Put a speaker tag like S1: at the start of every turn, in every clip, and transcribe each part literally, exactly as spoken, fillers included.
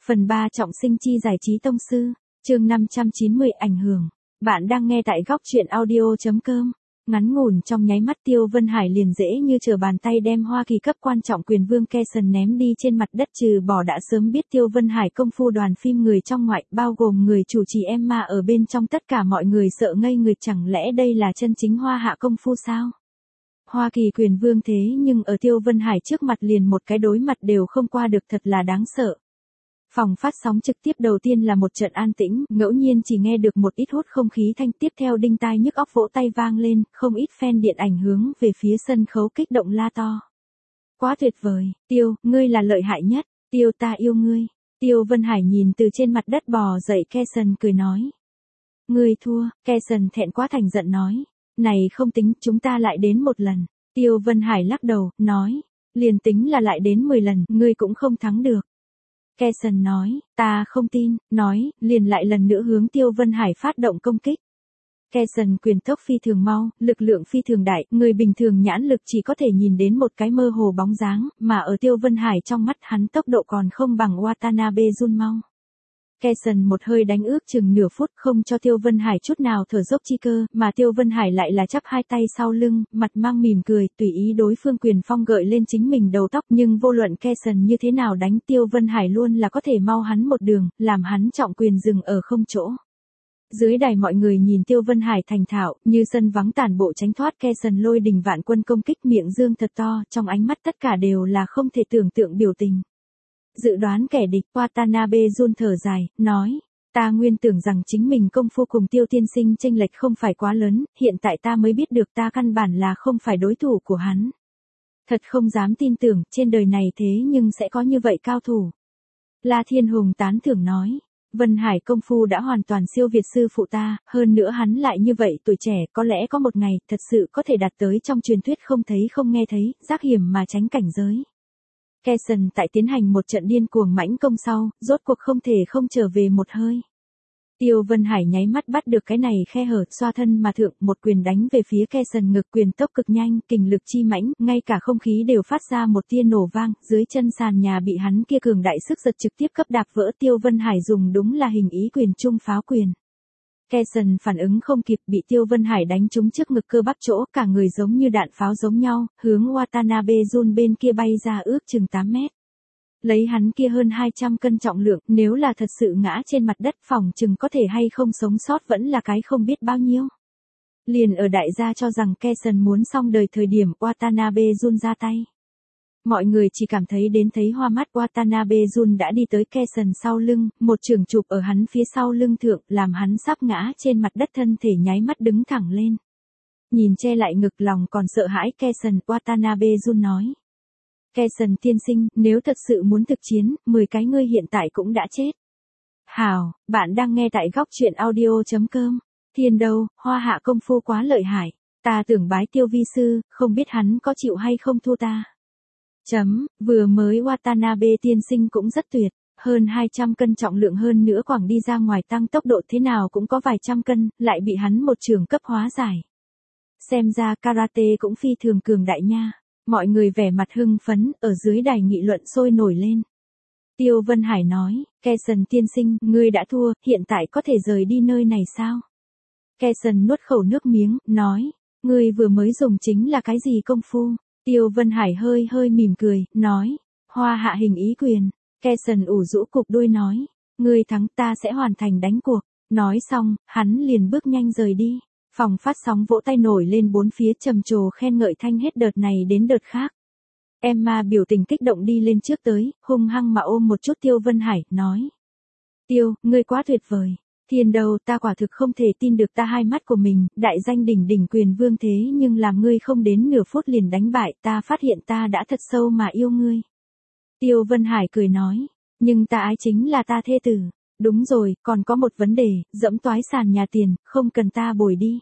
S1: Phần ba trọng sinh chi giải trí tông sư, chương năm trăm chín mươi ảnh hưởng. Bạn đang nghe tại góc truyện audio.com. Ngắn ngủn trong nháy mắt Tiêu Vân Hải liền dễ như trở bàn tay đem Hoa Kỳ cấp quan trọng quyền vương Keson ném đi trên mặt đất, trừ bỏ đã sớm biết Tiêu Vân Hải công phu đoàn phim người trong ngoại, bao gồm người chủ trì Emma ở bên trong, tất cả mọi người sợ ngây người, chẳng lẽ đây là chân chính hoa hạ công phu sao? Hoa Kỳ quyền vương thế nhưng ở Tiêu Vân Hải trước mặt liền một cái đối mặt đều không qua được, thật là đáng sợ. Phòng phát sóng trực tiếp đầu tiên là một trận an tĩnh, ngẫu nhiên chỉ nghe được một ít hút không khí thanh, tiếp theo đinh tai nhức óc vỗ tay vang lên, không ít fan điện ảnh hướng về phía sân khấu kích động la to. Quá tuyệt vời, Tiêu, ngươi là lợi hại nhất, Tiêu ta yêu ngươi. Tiêu Vân Hải nhìn từ trên mặt đất bò dậy Keson cười nói. Ngươi thua, Keson thẹn quá thành giận nói. Này không tính, chúng ta lại đến một lần. Tiêu Vân Hải lắc đầu, nói. Liền tính là lại đến mười lần, ngươi cũng không thắng được. Keson nói, ta không tin, nói, liền lại lần nữa hướng Tiêu Vân Hải phát động công kích. Keson quyền tốc phi thường mau, lực lượng phi thường đại, người bình thường nhãn lực chỉ có thể nhìn đến một cái mơ hồ bóng dáng, mà ở Tiêu Vân Hải trong mắt hắn tốc độ còn không bằng Watanabe Jun mau. Keson một hơi đánh ước chừng nửa phút, không cho Tiêu Vân Hải chút nào thở dốc chi cơ, mà Tiêu Vân Hải lại là chắp hai tay sau lưng, mặt mang mỉm cười, tùy ý đối phương quyền phong gợi lên chính mình đầu tóc, nhưng vô luận Keson như thế nào đánh, Tiêu Vân Hải luôn là có thể mau hắn một đường, làm hắn trọng quyền dừng ở không chỗ. Dưới đài mọi người nhìn Tiêu Vân Hải thành thạo, như sân vắng tản bộ tránh thoát Keson lôi đình vạn quân công kích, miệng dương thật to, trong ánh mắt tất cả đều là không thể tưởng tượng biểu tình. Dự đoán kẻ địch, Watanabe Jun thở dài, nói, ta nguyên tưởng rằng chính mình công phu cùng Tiêu tiên sinh chênh lệch không phải quá lớn, hiện tại ta mới biết được ta căn bản là không phải đối thủ của hắn. Thật không dám tin tưởng, trên đời này thế nhưng sẽ có như vậy cao thủ. La Thiên Hùng tán thưởng nói, Vân Hải công phu đã hoàn toàn siêu việt sư phụ ta, hơn nữa hắn lại như vậy tuổi trẻ, có lẽ có một ngày, thật sự có thể đạt tới trong truyền thuyết không thấy không nghe thấy, giác hiểm mà tránh cảnh giới. Keson tại tiến hành một trận điên cuồng mãnh công sau, rốt cuộc không thể không trở về một hơi. Tiêu Vân Hải nháy mắt bắt được cái này khe hở, xoa thân mà thượng, một quyền đánh về phía Keson ngực, quyền tốc cực nhanh, kình lực chi mãnh, ngay cả không khí đều phát ra một tia nổ vang, dưới chân sàn nhà bị hắn kia cường đại sức giật trực tiếp cấp đạp vỡ. Tiêu Vân Hải dùng đúng là hình ý quyền trung pháo quyền. Keson phản ứng không kịp, bị Tiêu Vân Hải đánh trúng trước ngực cơ bắp chỗ, cả người giống như đạn pháo giống nhau, hướng Watanabe Jun bên kia bay ra ước chừng tám mét. Lấy hắn kia hơn hai trăm cân trọng lượng, nếu là thật sự ngã trên mặt đất, phòng chừng có thể hay không sống sót vẫn là cái không biết bao nhiêu. Liền ở đại gia cho rằng Keson muốn xong đời thời điểm, Watanabe Jun ra tay. Mọi người chỉ cảm thấy đến thấy hoa mắt, Watanabe Jun đã đi tới Keson sau lưng, một trường chụp ở hắn phía sau lưng thượng, làm hắn sắp ngã trên mặt đất, thân thể nháy mắt đứng thẳng lên. Nhìn che lại ngực lòng còn sợ hãi Keson, Watanabe Jun nói. Keson tiên sinh, nếu thật sự muốn thực chiến, mười cái ngươi hiện tại cũng đã chết. Hào, bạn đang nghe tại góc truyện audio.com. Thiên đâu, hoa hạ công phu quá lợi hại. Ta tưởng bái Tiêu vi sư, không biết hắn có chịu hay không thua ta. Chấm, vừa mới Watanabe tiên sinh cũng rất tuyệt, hơn hai trăm cân trọng lượng, hơn nữa quảng đi ra ngoài tăng tốc độ thế nào cũng có vài trăm cân, lại bị hắn một trường cấp hóa giải. Xem ra karate cũng phi thường cường đại nha. Mọi người vẻ mặt hưng phấn, ở dưới đài nghị luận sôi nổi lên. Tiêu Vân Hải nói, Keson tiên sinh, ngươi đã thua, hiện tại có thể rời đi nơi này sao? Keson nuốt khẩu nước miếng, nói, ngươi vừa mới dùng chính là cái gì công phu? Tiêu Vân Hải hơi hơi mỉm cười, nói, hoa hạ hình ý quyền. Keson ủ rũ cục đuôi nói, ngươi thắng ta sẽ hoàn thành đánh cuộc. Nói xong, hắn liền bước nhanh rời đi. Phòng phát sóng vỗ tay nổi lên bốn phía, trầm trồ khen ngợi thanh hết đợt này đến đợt khác. Emma biểu tình kích động đi lên trước tới, hung hăng mà ôm một chút Tiêu Vân Hải, nói. Tiêu, ngươi quá tuyệt vời. Thiên đâu, ta quả thực không thể tin được ta hai mắt của mình, đại danh đỉnh đỉnh quyền vương thế nhưng làm ngươi không đến nửa phút liền đánh bại, ta phát hiện ta đã thật sâu mà yêu ngươi. Tiêu Vân Hải cười nói, nhưng ta ái chính là ta thê tử. Đúng rồi, còn có một vấn đề, dẫm toái sàn nhà tiền, không cần ta bồi đi.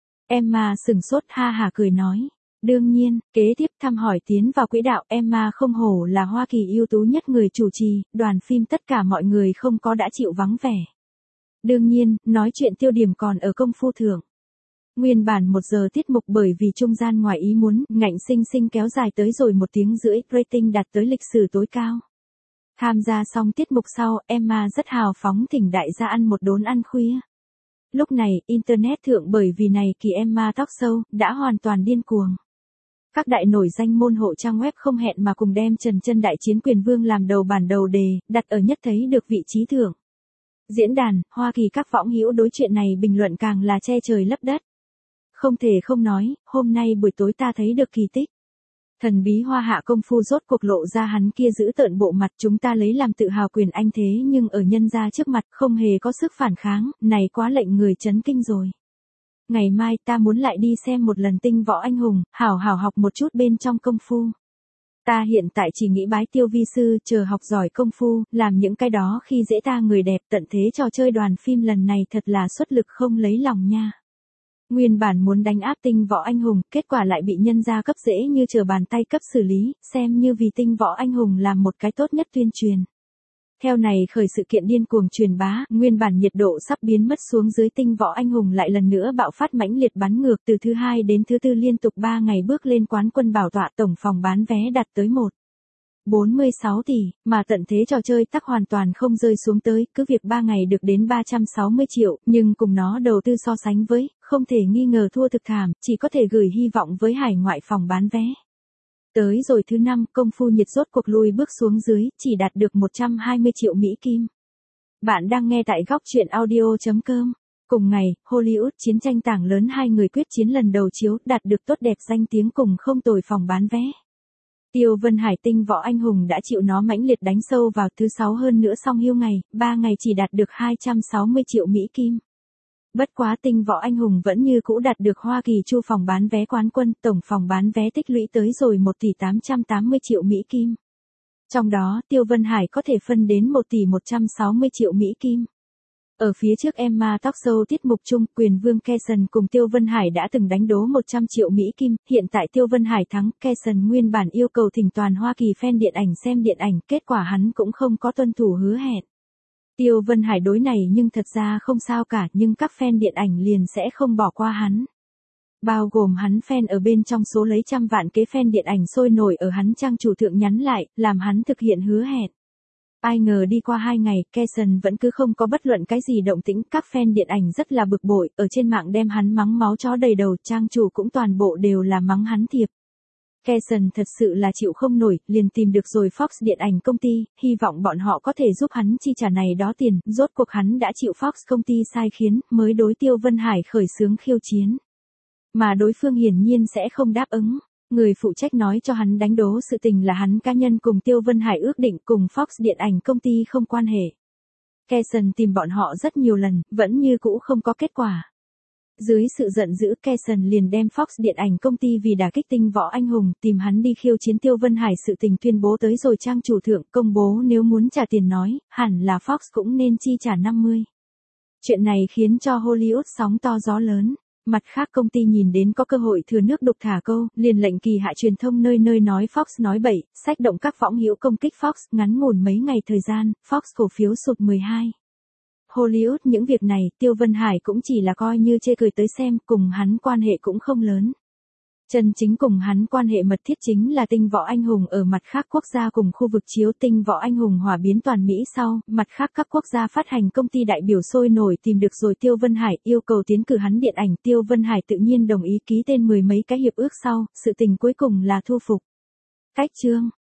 S1: Emma sừng sốt ha hả cười nói. Đương nhiên, kế tiếp thăm hỏi tiến vào quỹ đạo, Emma không hổ là Hoa Kỳ ưu tú nhất người chủ trì, đoàn phim tất cả mọi người không có đã chịu vắng vẻ. Đương nhiên, nói chuyện tiêu điểm còn ở công phu thượng. Nguyên bản một giờ tiết mục bởi vì trung gian ngoài ý muốn, ngạnh sinh sinh kéo dài tới rồi một tiếng rưỡi, rating đạt tới lịch sử tối cao. Tham gia xong tiết mục sau, Emma rất hào phóng thỉnh đại gia ăn một đốn ăn khuya. Lúc này, Internet thượng bởi vì này kỳ Emma Talk Show, đã hoàn toàn điên cuồng. Các đại nổi danh môn hộ trang web không hẹn mà cùng đem Trần Chân Đại Chiến Quyền Vương làm đầu bản đầu đề, đặt ở nhất thấy được vị trí thượng. Diễn đàn, Hoa Kỳ các võng hữu đối chuyện này bình luận càng là che trời lấp đất. Không thể không nói, hôm nay buổi tối ta thấy được kỳ tích. Thần bí Hoa Hạ công phu rốt cuộc lộ ra hắn kia giữ tợn bộ mặt, chúng ta lấy làm tự hào quyền anh thế nhưng ở nhân gia trước mặt không hề có sức phản kháng, này quá lệnh người chấn kinh rồi. Ngày mai ta muốn lại đi xem một lần Tinh Võ Anh Hùng, hảo hảo học một chút bên trong công phu. Ta hiện tại chỉ nghĩ bái Tiêu vi sư, chờ học giỏi công phu, làm những cái đó khi dễ ta người đẹp, tận thế trò chơi đoàn phim lần này thật là xuất lực không lấy lòng nha. Nguyên bản muốn đánh áp Tinh Võ Anh Hùng, kết quả lại bị nhân gia cấp dễ như trở bàn tay cấp xử lý, xem như vì Tinh Võ Anh Hùng làm một cái tốt nhất tuyên truyền. Theo này khởi sự kiện điên cuồng truyền bá, nguyên bản nhiệt độ sắp biến mất xuống dưới Tinh Võ Anh Hùng lại lần nữa bạo phát mãnh liệt bắn ngược từ thứ hai đến thứ tư liên tục ba ngày bước lên quán quân bảo tọa, tổng phòng bán vé đạt tới một phẩy bốn mươi sáu tỷ, mà tận thế trò chơi tắc hoàn toàn không rơi xuống tới, cứ việc ba ngày được đến ba trăm sáu mươi triệu, nhưng cùng nó đầu tư so sánh với, không thể nghi ngờ thua thực thảm, chỉ có thể gửi hy vọng với hải ngoại phòng bán vé. Tới rồi thứ năm, công phu nhiệt rốt cuộc lui bước xuống dưới, chỉ đạt được một trăm hai mươi triệu Mỹ Kim. Bạn đang nghe tại góc truyện audio chấm com. Cùng ngày, Hollywood chiến tranh tảng lớn hai người quyết chiến lần đầu chiếu, đạt được tốt đẹp danh tiếng cùng không tồi phòng bán vé. Tiêu Vân Hải Tinh Võ Anh Hùng đã chịu nó mãnh liệt đánh sâu vào thứ sáu hơn nữa song hiêu ngày, ba ngày chỉ đạt được hai trăm sáu mươi triệu Mỹ Kim. Bất quá Tinh Võ Anh Hùng vẫn như cũ đạt được Hoa Kỳ chu phòng bán vé quán quân, tổng phòng bán vé tích lũy tới rồi một tỷ tám trăm tám mươi triệu Mỹ Kim. Trong đó, Tiêu Vân Hải có thể phân đến một tỷ một trăm sáu mươi triệu Mỹ Kim. Ở phía trước Emma Talk Show tiết mục chung, Quyền Vương Keson cùng Tiêu Vân Hải đã từng đánh đố một trăm triệu Mỹ Kim, hiện tại Tiêu Vân Hải thắng, Keson nguyên bản yêu cầu thỉnh toàn Hoa Kỳ fan điện ảnh xem điện ảnh, kết quả hắn cũng không có tuân thủ hứa hẹn. Tiêu Vân Hải đối này nhưng thật ra không sao cả, nhưng các fan điện ảnh liền sẽ không bỏ qua hắn. Bao gồm hắn fan ở bên trong số lấy trăm vạn kế fan điện ảnh sôi nổi ở hắn trang chủ thượng nhắn lại, làm hắn thực hiện hứa hẹn. Ai ngờ đi qua hai ngày, Keson vẫn cứ không có bất luận cái gì động tĩnh, các fan điện ảnh rất là bực bội, ở trên mạng đem hắn mắng máu chó đầy đầu, trang chủ cũng toàn bộ đều là mắng hắn thiệp. Keson thật sự là chịu không nổi, liền tìm được rồi Fox điện ảnh công ty, hy vọng bọn họ có thể giúp hắn chi trả này đó tiền, rốt cuộc hắn đã chịu Fox công ty sai khiến, mới đối Tiêu Vân Hải khởi xướng khiêu chiến. Mà đối phương hiển nhiên sẽ không đáp ứng. Người phụ trách nói cho hắn đánh đố sự tình là hắn cá nhân cùng Tiêu Vân Hải ước định, cùng Fox điện ảnh công ty không quan hệ. Keson tìm bọn họ rất nhiều lần, vẫn như cũ không có kết quả. Dưới sự giận dữ, Keson liền đem Fox điện ảnh công ty vì đả kích Tinh Võ Anh Hùng, tìm hắn đi khiêu chiến Tiêu Vân Hải sự tình tuyên bố tới rồi trang chủ thượng, công bố nếu muốn trả tiền nói, hẳn là Fox cũng nên chi trả năm mươi. Chuyện này khiến cho Hollywood sóng to gió lớn. Mặt khác công ty nhìn đến có cơ hội thừa nước đục thả câu, liền lệnh kỳ hạ truyền thông nơi nơi nói Fox nói bậy, sách động các võng hữu công kích Fox, ngắn ngủn mấy ngày thời gian, Fox cổ phiếu sụt mười hai. Hollywood những việc này, Tiêu Vân Hải cũng chỉ là coi như chê cười tới xem, cùng hắn quan hệ cũng không lớn. Chân chính cùng hắn quan hệ mật thiết chính là Tinh Võ Anh Hùng ở mặt khác quốc gia cùng khu vực chiếu Tinh Võ Anh Hùng hỏa biến toàn Mỹ sau, mặt khác các quốc gia phát hành công ty đại biểu sôi nổi tìm được rồi Tiêu Vân Hải, yêu cầu tiến cử hắn điện ảnh, Tiêu Vân Hải tự nhiên đồng ý ký tên mười mấy cái hiệp ước sau, sự tình cuối cùng là thu phục. Cách chương